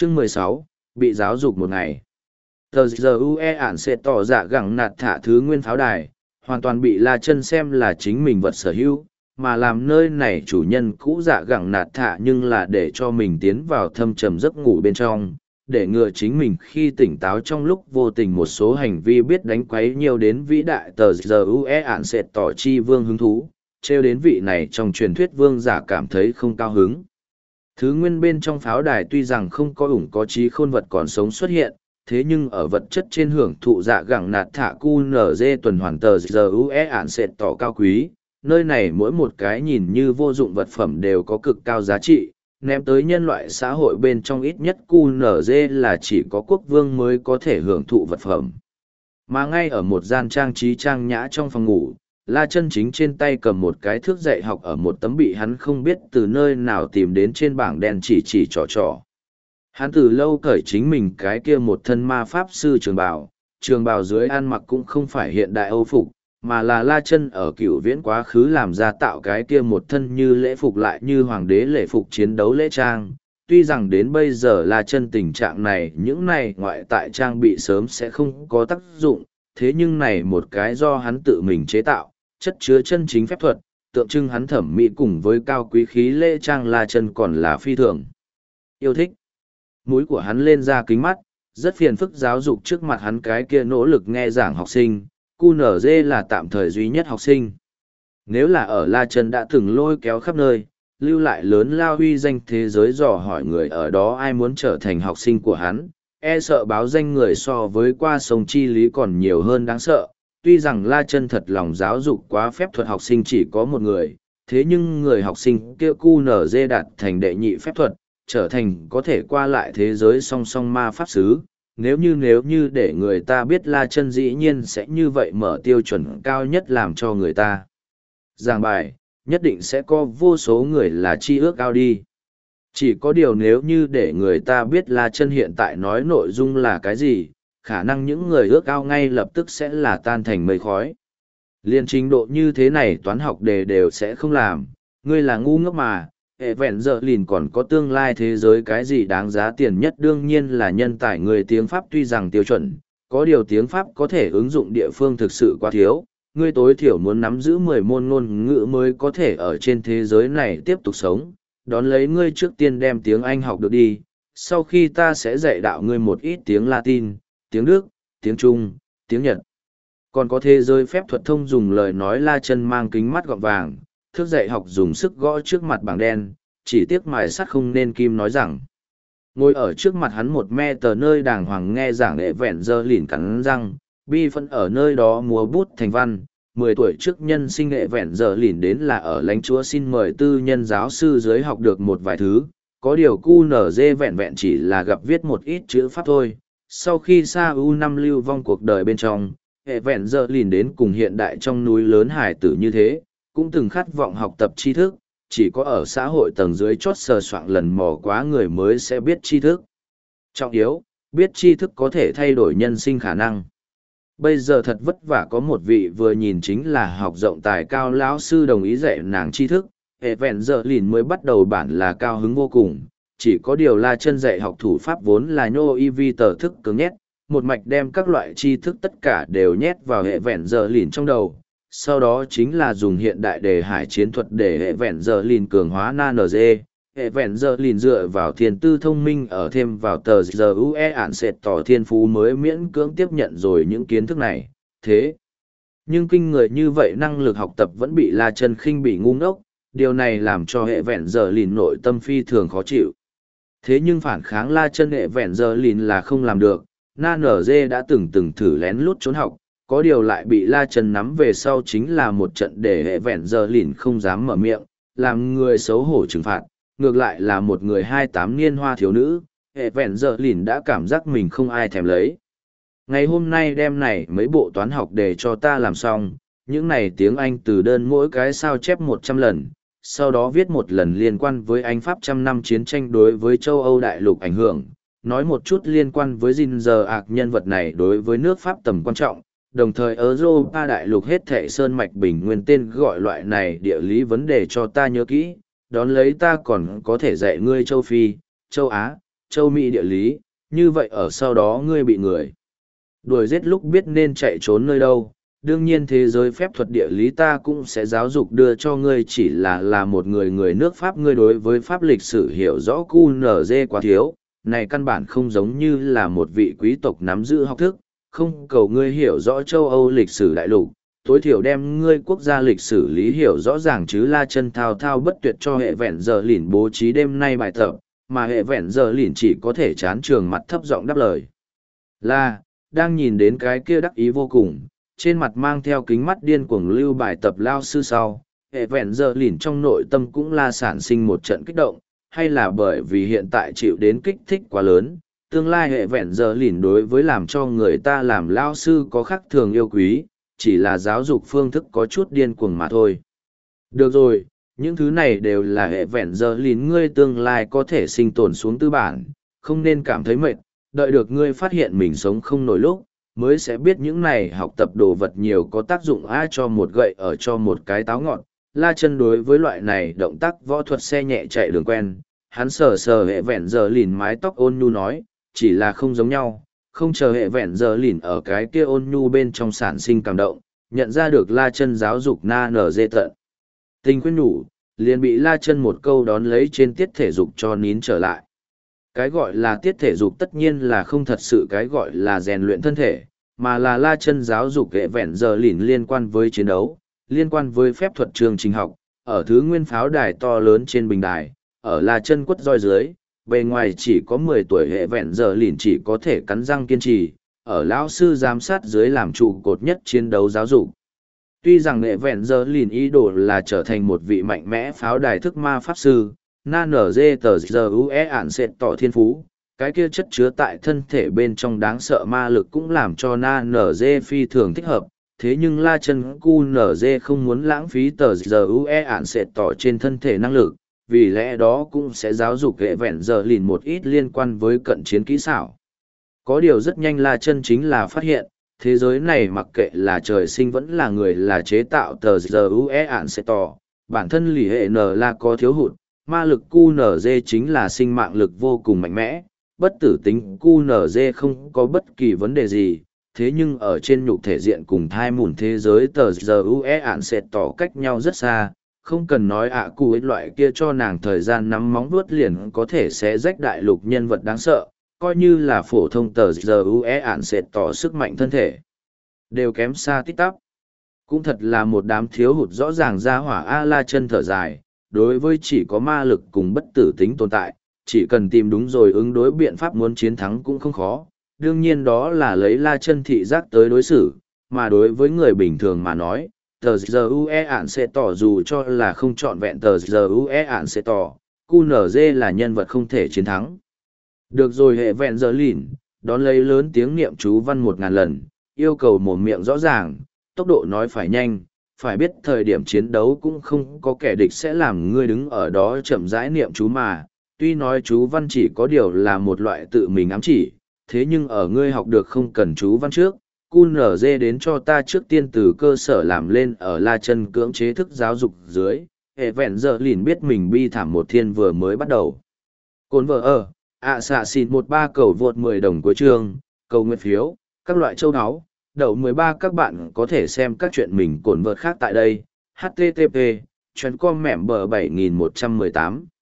Chương 16, bị giáo dục một ngày. Tờ giờ UE ản sẽ tỏ dạ gẳng nạt thả thứ nguyên pháo đài, hoàn toàn bị La Chân xem là chính mình vật sở hữu, mà làm nơi này chủ nhân cũ dạ gẳng nạt thả nhưng là để cho mình tiến vào thâm trầm giấc ngủ bên trong, để ngừa chính mình khi tỉnh táo trong lúc vô tình một số hành vi biết đánh quấy nhiều đến vĩ đại tờ giờ UE ản sẽ tỏ chi vương hứng thú, trêu đến vị này trong truyền thuyết vương giả cảm thấy không cao hứng. Thứ nguyên bên trong pháo đài tuy rằng không có có trí khôn vật còn sống xuất hiện, thế nhưng ở vật chất trên hưởng thụ dạ gẳng nạt thả QNZ tuần hoàn tờ giờ UE ản sẽ tỏ cao quý, nơi này mỗi một cái nhìn như vô dụng vật phẩm đều có cực cao giá trị, ném tới nhân loại xã hội bên trong ít nhất QNZ là chỉ có quốc vương mới có thể hưởng thụ vật phẩm. Mà ngay ở một gian trang trí trang nhã trong phòng ngủ, La Chân chính trên tay cầm một cái thước dạy học ở một tấm bị hắn không biết từ nơi nào tìm đến trên bảng đen chỉ trò. Hắn từ lâu cởi chính mình cái kia một thân ma pháp sư trường bào dưới ăn mặc cũng không phải hiện đại Âu phục, mà là La Chân ở cựu viễn quá khứ làm ra tạo cái kia một thân như lễ phục lại như hoàng đế lễ phục chiến đấu lễ trang. Tuy rằng đến bây giờ La Chân tình trạng này những này ngoại tại trang bị sớm sẽ không có tác dụng, thế nhưng này một cái do hắn tự mình chế tạo, chất chứa chân chính phép thuật, tượng trưng hắn thẩm mỹ cùng với cao quý khí lễ trang La Chân còn là phi thường yêu thích. Mũi của hắn lên ra kính mắt, rất phiền phức giáo dục trước mặt hắn cái kia nỗ lực nghe giảng học sinh, QNZ là tạm thời duy nhất học sinh. Nếu là ở La Chân đã từng lôi kéo khắp nơi, lưu lại lớn lao huy danh thế giới dò hỏi người ở đó ai muốn trở thành học sinh của hắn, e sợ báo danh người so với qua sông chi lý còn nhiều hơn đáng sợ. Tuy rằng La Chân thật lòng giáo dục quá phép thuật học sinh chỉ có một người, thế nhưng người học sinh kia QNZ đạt thành đệ nhị phép thuật, trở thành có thể qua lại thế giới song song ma pháp sứ. Nếu như để người ta biết La Chân dĩ nhiên sẽ như vậy mở tiêu chuẩn cao nhất làm cho người ta giảng bài, nhất định sẽ có vô số người là chi ước ao đi. Chỉ có điều nếu như để người ta biết La Chân hiện tại nói nội dung là cái gì, khả năng những người ước ao ngay lập tức sẽ là tan thành mây khói. Liên trình độ như thế này toán học đề đều sẽ không làm, ngươi là ngu ngốc mà. Hệ vẹn giờ lìn còn có tương lai thế giới cái gì đáng giá tiền nhất đương nhiên là nhân tài người tiếng Pháp tuy rằng tiêu chuẩn, có điều tiếng Pháp có thể ứng dụng địa phương thực sự quá thiếu, ngươi tối thiểu muốn nắm giữ 10 môn ngôn ngữ mới có thể ở trên thế giới này tiếp tục sống, đón lấy ngươi trước tiên đem tiếng Anh học được đi, sau khi ta sẽ dạy đạo ngươi một ít tiếng Latin, tiếng Đức, tiếng Trung, tiếng Nhật. Còn có thế giới phép thuật thông dùng lời nói La Chân mang kính mắt gọng vàng, thước dạy học dùng sức gõ trước mặt bảng đen, chỉ tiếc mài sắt không nên kim nói rằng. Ngồi ở trước mặt hắn một me tờ nơi đàng hoàng nghe giảng hệ vẹn giờ lìn cắn răng, bi phân ở nơi đó múa bút thành văn. 10 tuổi trước nhân sinh hệ vẹn giờ lìn đến là ở lãnh chúa xin mời tư nhân giáo sư dưới học được một vài thứ, có điều QNZ vẹn vẹn chỉ là gặp viết một ít chữ pháp thôi. Sau khi Sa U5 lưu vong cuộc đời bên trong, hệ vẹn giờ lìn đến cùng hiện đại trong núi lớn hải tử như thế, cũng từng khát vọng học tập tri thức, chỉ có ở xã hội tầng dưới chót sờ soạng lần mò quá người mới sẽ biết tri thức. Trọng yếu, biết tri thức có thể thay đổi nhân sinh khả năng. Bây giờ thật vất vả có một vị vừa nhìn chính là học rộng tài cao lão sư đồng ý dạy nàng tri thức, hệ vẹn giờ lìn mới bắt đầu bản là cao hứng vô cùng, chỉ có điều La Chân dạy học thủ pháp vốn là nhô y vi tờ thức cứng nhét, một mạch đem các loại tri thức tất cả đều nhét vào hệ vẹn giờ lìn trong đầu. Sau đó chính là dùng hiện đại đề hải chiến thuật để hệ vẹn giờ lìn cường hóa NaNG, hệ vẹn giờ lìn dựa vào thiên tư thông minh ở thêm vào tờ giờ UE ản sệt tỏ thiên phú mới miễn cưỡng tiếp nhận rồi những kiến thức này, thế. Nhưng kinh người như vậy năng lực học tập vẫn bị La Chân khinh bị ngu ngốc, điều này làm cho hệ vẹn giờ lìn nội tâm phi thường khó chịu. Thế nhưng phản kháng La Chân hệ vẹn giờ lìn là không làm được, NaNG đã từng thử lén lút trốn học, có điều lại bị La Chân nắm về sau chính là một trận để hệ vẹn giờ lìn không dám mở miệng, làm người xấu hổ trừng phạt, ngược lại là một người 28 niên hoa thiếu nữ, hệ vẹn giờ lìn đã cảm giác mình không ai thèm lấy. Ngày hôm nay đem này mấy bộ toán học để cho ta làm xong, những này tiếng Anh từ đơn mỗi cái sao chép 100 lần, sau đó viết một lần liên quan với Anh Pháp trăm năm chiến tranh đối với châu Âu đại lục ảnh hưởng, nói một chút liên quan với Ginger Ạc nhân vật này đối với nước Pháp tầm quan trọng, đồng thời Europa đại lục hết thảy sơn mạch bình nguyên tên gọi loại này địa lý vấn đề cho ta nhớ kỹ, đón lấy ta còn có thể dạy ngươi châu Phi, châu Á, châu Mỹ địa lý, như vậy ở sau đó ngươi bị người đuổi giết lúc biết nên chạy trốn nơi đâu. Đương nhiên thế giới phép thuật địa lý ta cũng sẽ giáo dục đưa cho ngươi, chỉ là một người nước Pháp, ngươi đối với pháp lịch sử hiểu rõ QNZ quá thiếu, này căn bản không giống như là một vị quý tộc nắm giữ học thức, không cầu ngươi hiểu rõ châu Âu lịch sử đại lục, tối thiểu đem ngươi quốc gia lịch sử lý hiểu rõ ràng chứ. La Chân thao thao bất tuyệt cho hệ vẹn giờ lỉn bố trí đêm nay bài tập, mà hệ vẹn giờ lỉn chỉ có thể chán trường mặt thấp giọng đáp lời. Đang nhìn đến cái kia đắc ý vô cùng, trên mặt mang theo kính mắt điên cuồng lưu bài tập lao sư sau, hệ vẹn giờ lỉn trong nội tâm cũng là sản sinh một trận kích động, hay là bởi vì hiện tại chịu đến kích thích quá lớn, tương lai hệ vẹn giờ lỉn đối với làm cho người ta làm lao sư có khác thường yêu quý, chỉ là giáo dục phương thức có chút điên cuồng mà thôi. Được rồi, những thứ này đều là hệ vẹn giờ lỉn ngươi tương lai có thể sinh tồn xuống tư bản, không nên cảm thấy mệt, đợi được ngươi phát hiện mình sống không nổi lúc, mới sẽ biết những này học tập đồ vật nhiều có tác dụng cho một gậy ở cho một cái táo ngọt. La Chân đối với loại này động tác võ thuật xe nhẹ chạy đường quen, hắn sờ sờ hệ vẹn giờ lìn mái tóc ôn nhu nói, chỉ là không giống nhau, không chờ hệ vẹn giờ lìn ở cái kia ôn nhu bên trong sản sinh cảm động, nhận ra được La Chân giáo dục na nở dê tận. Tình khuyên nhủ, liền bị La Chân một câu đón lấy trên tiết thể dục cho nín trở lại. Cái gọi là tiết thể dục tất nhiên là không thật sự cái gọi là rèn luyện thân thể, mà là La Chân giáo dục hệ vẹn giờ lìn liên quan với chiến đấu, liên quan với phép thuật chương trình học, ở thứ nguyên pháo đài to lớn trên bình đài, ở La Chân quất roi dưới, bề ngoài chỉ có 10 tuổi hệ vẹn giờ lìn chỉ có thể cắn răng kiên trì, ở lão sư giám sát dưới làm trụ cột nhất chiến đấu giáo dục. Tuy rằng hệ vẹn giờ lìn ý đồ là trở thành một vị mạnh mẽ pháo đài thức ma pháp sư, na nở dê tờ giờ ue ản sẽ tỏ thiên phú, cái kia chất chứa tại thân thể bên trong đáng sợ ma lực cũng làm cho na nở dê phi thường thích hợp, thế nhưng La Chân cu nở dê không muốn lãng phí tờ giờ ue ản sẽ tỏ trên thân thể năng lực, vì lẽ đó cũng sẽ giáo dục hệ vẹn giờ lìn một ít liên quan với cận chiến kỹ xảo. Có điều rất nhanh La Chân chính là phát hiện, thế giới này mặc kệ là trời sinh vẫn là người là chế tạo tờ giờ ue ản sẽ tỏ, bản thân lì hệ n là có thiếu hụt, ma lực QNZ chính là sinh mạng lực vô cùng mạnh mẽ, bất tử tính QNZ không có bất kỳ vấn đề gì, thế nhưng ở trên nhục thể diện cùng thai mùn thế giới tờ giờ ue ản sẽ tỏ cách nhau rất xa, không cần nói cụ ấy loại kia cho nàng thời gian nắm móng vuốt liền có thể sẽ rách đại lục nhân vật đáng sợ, coi như là phổ thông tờ giờ ue ản sẽ tỏ sức mạnh thân thể. Đều kém xa tít tắp. Cũng thật là một đám thiếu hụt rõ ràng ra hỏa La Chân thở dài, đối với chỉ có ma lực cùng bất tử tính tồn tại, chỉ cần tìm đúng rồi ứng đối biện pháp muốn chiến thắng cũng không khó, đương nhiên đó là lấy La Chân thị giác tới đối xử, mà đối với người bình thường mà nói, tờ giờ ue ản sẽ tỏ dù cho là không trọn vẹn tờ giờ ue ản sẽ tỏ, QNZ là nhân vật không thể chiến thắng. Được rồi hệ vẹn giờ lìn, đón lấy lớn tiếng niệm chú văn 1000 lần, yêu cầu mồm miệng rõ ràng, tốc độ nói phải nhanh, phải biết thời điểm chiến đấu cũng không có kẻ địch sẽ làm ngươi đứng ở đó chậm rãi niệm chú mà, tuy nói chú văn chỉ có điều là một loại tự mình ám chỉ, thế nhưng ở ngươi học được không cần chú văn trước, QNZ đến cho ta trước tiên từ cơ sở làm lên ở La Chân cưỡng chế thức giáo dục dưới, hệ vẹn giờ lìn biết mình bi thảm một thiên vừa mới bắt đầu. Cồn vợ xạ xịt 13 cầu vượt 10 đồng của chương, cầu nguyện phiếu, các loại châu áo, đậu 13 các bạn có thể xem các chuyện mình cồn vợt khác tại đây, http, chuyến com mẻm bờ 7118.